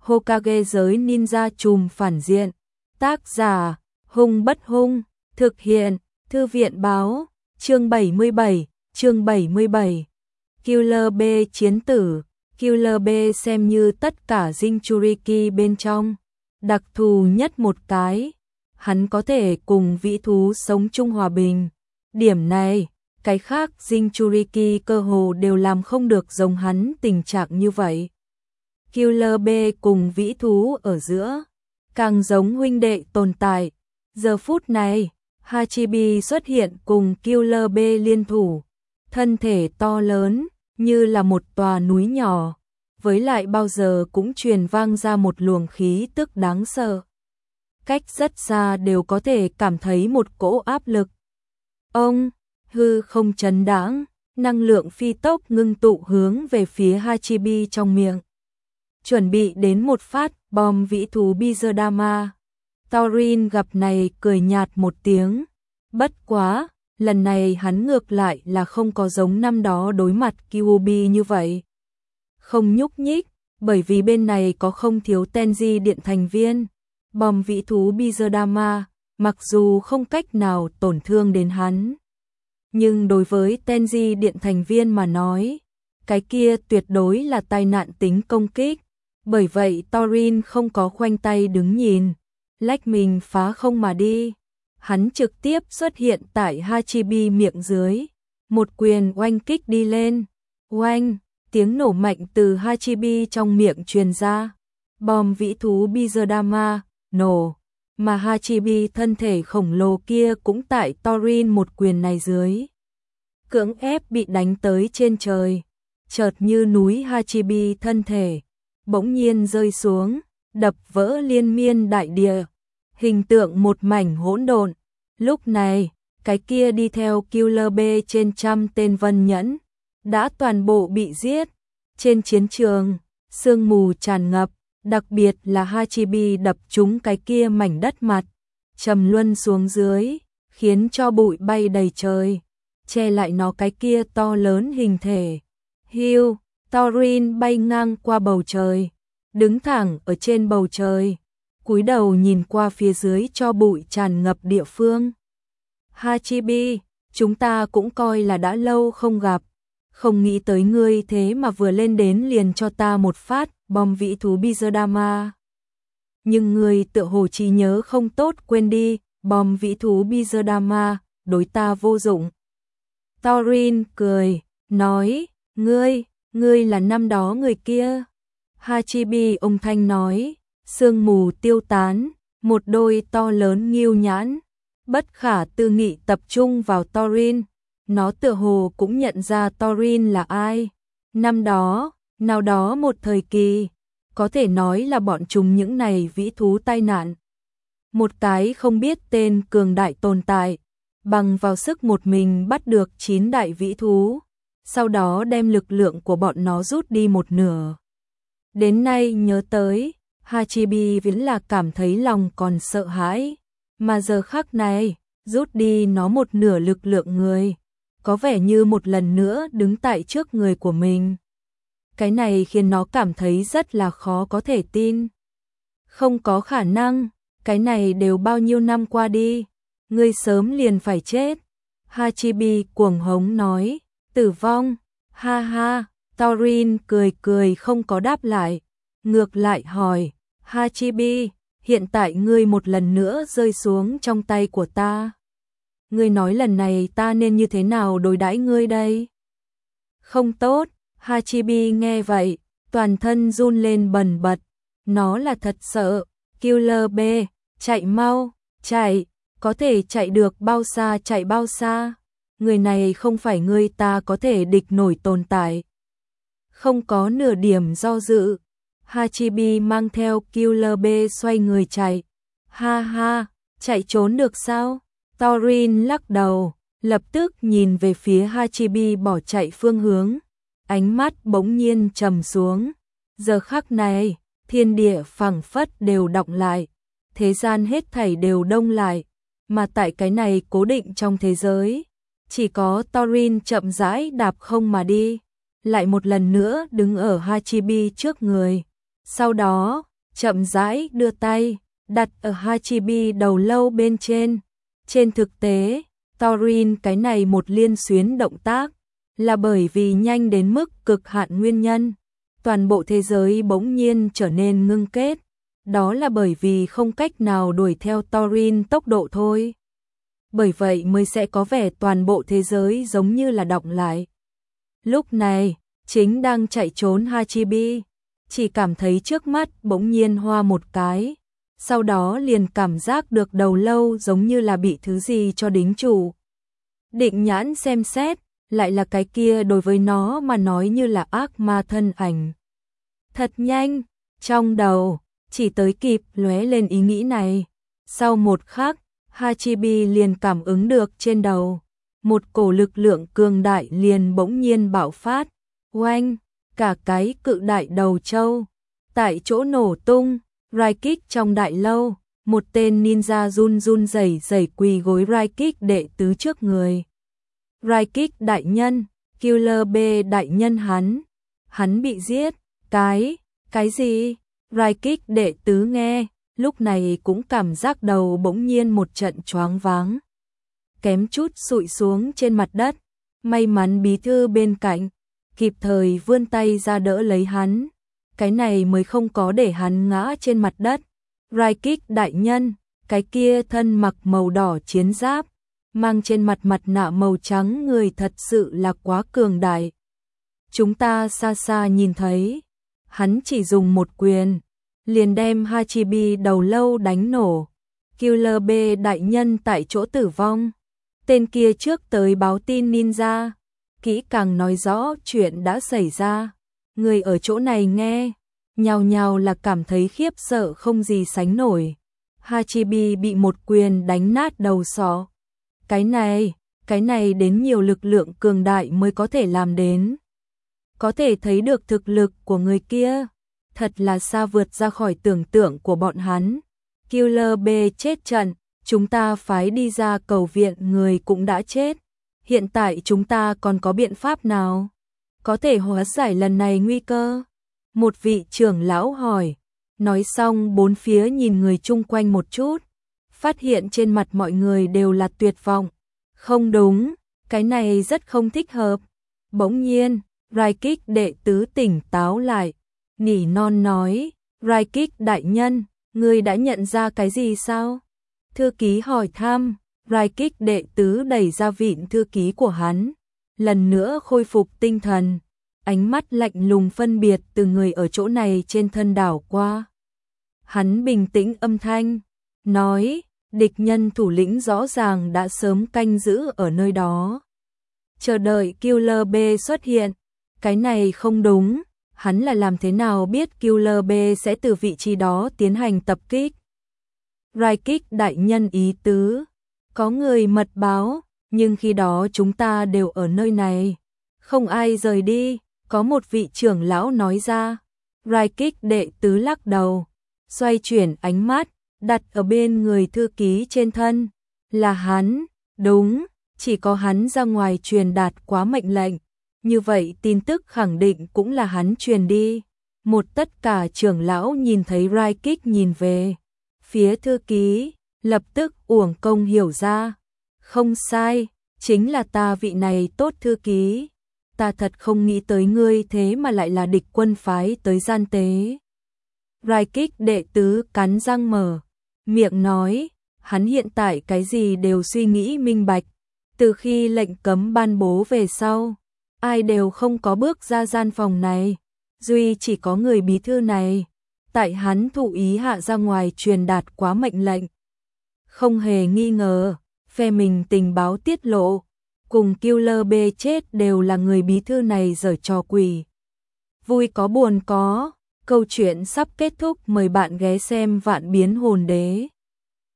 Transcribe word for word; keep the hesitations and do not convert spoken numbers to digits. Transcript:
Hokage giới ninja trùm phản diện. Tác giả, Hung Bất Hung, thực hiện, Thư viện báo, chương bảy mươi bảy, chương bảy mươi bảy. Killer B chiến tử, Killer B xem như tất cả Jinchuriki bên trong, đặc thù nhất một cái, hắn có thể cùng vĩ thú sống chung hòa bình. Điểm này, cái khác Jinchuriki cơ hồ đều làm không được giống hắn tình trạng như vậy. Killer B cùng vĩ thú ở giữa, càng giống huynh đệ tồn tại. Giờ phút này, Hachibi xuất hiện cùng Killer B liên thủ, thân thể to lớn, như là một tòa núi nhỏ, với lại bao giờ cũng truyền vang ra một luồng khí tức đáng sợ. Cách rất xa đều có thể cảm thấy một cỗ áp lực. Ông, hư không chấn đãng, năng lượng phi tốc ngưng tụ hướng về phía Hachibi trong miệng. Chuẩn bị đến một phát bom vĩ thú Bizardama. Thorin gặp này cười nhạt một tiếng. Bất quá, lần này hắn ngược lại là không có giống năm đó đối mặt Kyuubi như vậy. Không nhúc nhích, bởi vì bên này có không thiếu Tenji điện thành viên. Bom vĩ thú Bizardama, mặc dù không cách nào tổn thương đến hắn, nhưng đối với Tenji điện thành viên mà nói, cái kia tuyệt đối là tai nạn tính công kích. Bởi vậy Thorin không có khoanh tay đứng nhìn, lách mình phá không mà đi. Hắn trực tiếp xuất hiện tại Hachibi miệng dưới, một quyền oanh kích đi lên. Oanh, tiếng nổ mạnh từ Hachibi trong miệng truyền ra. Bom vĩ thú Bizardama nổ, mà Hachibi thân thể khổng lồ kia cũng tại Thorin một quyền này dưới, cưỡng ép bị đánh tới trên trời. Chợt như núi Hachibi thân thể bỗng nhiên rơi xuống, đập vỡ liên miên đại địa, hình tượng một mảnh hỗn độn. Lúc này, cái kia đi theo Killer B trên trăm tên vân nhẫn đã toàn bộ bị giết. Trên chiến trường, sương mù tràn ngập, đặc biệt là Hachibi đập trúng cái kia mảnh đất mặt, trầm luân xuống dưới, khiến cho bụi bay đầy trời, che lại nó cái kia to lớn hình thể. Hiu, Thorin bay ngang qua bầu trời, đứng thẳng ở trên bầu trời, cúi đầu nhìn qua phía dưới cho bụi tràn ngập địa phương. Hachibi, chúng ta cũng coi là đã lâu không gặp, không nghĩ tới ngươi thế mà vừa lên đến liền cho ta một phát bom vĩ thú Bizardama. Nhưng ngươi tựa hồ trí nhớ không tốt, quên đi, bom vĩ thú Bizardama đối ta vô dụng. Thorin cười, nói, ngươi, ngươi là năm đó người kia. Hachibi ông thanh nói, sương mù tiêu tán, một đôi to lớn nghêu nhãn, bất khả tư nghị tập trung vào Thorin. Nó tựa hồ cũng nhận ra Thorin là ai. Năm đó, nào đó một thời kỳ, có thể nói là bọn chúng những này vĩ thú tai nạn. Một cái không biết tên cường đại tồn tại, bằng vào sức một mình bắt được chín đại vĩ thú, sau đó đem lực lượng của bọn nó rút đi một nửa. Đến nay nhớ tới, Hachibi vẫn là cảm thấy lòng còn sợ hãi, mà giờ khắc này, rút đi nó một nửa lực lượng người, có vẻ như một lần nữa đứng tại trước người của mình. Cái này khiến nó cảm thấy rất là khó có thể tin. Không có khả năng, cái này đều bao nhiêu năm qua đi, ngươi sớm liền phải chết. Hachibi cuồng hống nói, tử vong, ha ha. Thorin cười cười không có đáp lại, ngược lại hỏi, Hachibi, hiện tại ngươi một lần nữa rơi xuống trong tay của ta. Ngươi nói lần này ta nên như thế nào đối đãi ngươi đây? Không tốt. Hachibi nghe vậy, toàn thân run lên bần bật, nó là thật sợ. Killer B, chạy mau, chạy, có thể chạy được bao xa chạy bao xa. Người này không phải người ta có thể địch nổi tồn tại. Không có nửa điểm do dự, Hachibi mang theo Killer B xoay người chạy. Ha ha, chạy trốn được sao? Thorin lắc đầu, lập tức nhìn về phía Hachibi bỏ chạy phương hướng, ánh mắt bỗng nhiên trầm xuống. Giờ khắc này, thiên địa phẳng phất đều đọng lại, thế gian hết thảy đều đông lại, mà tại cái này cố định trong thế giới, chỉ có Thorin chậm rãi đạp không mà đi, lại một lần nữa đứng ở Hachibi trước người. Sau đó, chậm rãi đưa tay, đặt ở Hachibi đầu lâu bên trên. Trên thực tế, Thorin cái này một liên xuyến động tác, là bởi vì nhanh đến mức cực hạn nguyên nhân. Toàn bộ thế giới bỗng nhiên trở nên ngưng kết, đó là bởi vì không cách nào đuổi theo Thorin tốc độ thôi. Bởi vậy mới sẽ có vẻ toàn bộ thế giới giống như là đọng lại. Lúc này, chính đang chạy trốn Hachibi, chỉ cảm thấy trước mắt bỗng nhiên hoa một cái, sau đó liền cảm giác được đầu lâu giống như là bị thứ gì cho đính chủ. Định nhãn xem xét, lại là cái kia đối với nó mà nói như là ác ma thân ảnh. Thật nhanh, trong đầu, chỉ tới kịp lóe lên ý nghĩ này. Sau một khắc, Hachibi liền cảm ứng được trên đầu. Một cổ lực lượng cường đại liền bỗng nhiên bạo phát. Oanh, cả cái cự đại đầu trâu. Tại chỗ nổ tung, Raikik trong đại lâu. Một tên ninja run run rẩy rẩy quỳ gối Raikik đệ tứ trước người. Raikik đại nhân, Killer B đại nhân hắn. Hắn bị giết. Cái, cái gì? Raikik đệ tứ nghe, lúc này cũng cảm giác đầu bỗng nhiên một trận choáng váng. Kém chút sụi xuống trên mặt đất, may mắn bí thư bên cạnh, kịp thời vươn tay ra đỡ lấy hắn. Cái này mới không có để hắn ngã trên mặt đất. Raikik đại nhân, cái kia thân mặc màu đỏ chiến giáp, mang trên mặt mặt nạ màu trắng người thật sự là quá cường đại. Chúng ta xa xa nhìn thấy, hắn chỉ dùng một quyền, liền đem Hachibi đầu lâu đánh nổ. Killer B đại nhân tại chỗ tử vong. Tên kia trước tới báo tin ninja, kỹ càng nói rõ chuyện đã xảy ra. Người ở chỗ này nghe, nhào nhào là cảm thấy khiếp sợ không gì sánh nổi. Hachibi bị một quyền đánh nát đầu sọ. Cái này, cái này đến nhiều lực lượng cường đại mới có thể làm đến. Có thể thấy được thực lực của người kia, thật là xa vượt ra khỏi tưởng tượng của bọn hắn. Killer B chết trận, chúng ta phái đi ra cầu viện người cũng đã chết. Hiện tại chúng ta còn có biện pháp nào có thể hóa giải lần này nguy cơ? Một vị trưởng lão hỏi. Nói xong bốn phía nhìn người chung quanh một chút, phát hiện trên mặt mọi người đều là tuyệt vọng. Không đúng, cái này rất không thích hợp. Bỗng nhiên, Raikik đệ tứ tỉnh táo lại, nỉ non nói, Raikik đại nhân, ngươi đã nhận ra cái gì sao? Thư ký hỏi thăm, Raikik đệ tứ đẩy ra vịn thư ký của hắn, lần nữa khôi phục tinh thần, ánh mắt lạnh lùng phân biệt từ người ở chỗ này trên thân đảo qua. Hắn bình tĩnh âm thanh, nói, địch nhân thủ lĩnh rõ ràng đã sớm canh giữ ở nơi đó. Chờ đợi Killer B xuất hiện, cái này không đúng, hắn là làm thế nào biết Killer B sẽ từ vị trí đó tiến hành tập kích? Raikik đại nhân ý tứ, có người mật báo, nhưng khi đó chúng ta đều ở nơi này, không ai rời đi, có một vị trưởng lão nói ra. Raikik đệ tứ lắc đầu, xoay chuyển ánh mắt, đặt ở bên người thư ký trên thân, là hắn, đúng, chỉ có hắn ra ngoài truyền đạt quá mệnh lệnh. Như vậy tin tức khẳng định cũng là hắn truyền đi. Một tất cả trưởng lão nhìn thấy Raikik nhìn về phía thư ký, lập tức uổng công hiểu ra. Không sai, chính là ta vị này tốt thư ký. Ta thật không nghĩ tới ngươi thế mà lại là địch quân phái tới gian tế. Raikik đệ tứ cắn răng mở miệng nói, hắn hiện tại cái gì đều suy nghĩ minh bạch. Từ khi lệnh cấm ban bố về sau, ai đều không có bước ra gian phòng này, duy chỉ có người bí thư này, tại hắn thụ ý hạ ra ngoài truyền đạt quá mệnh lệnh. Không hề nghi ngờ, phe mình tình báo tiết lộ, cùng Killer B chết đều là người bí thư này giở trò quỷ. Vui có buồn có, câu chuyện sắp kết thúc, mời bạn ghé xem Vạn Biến Hồn Đế.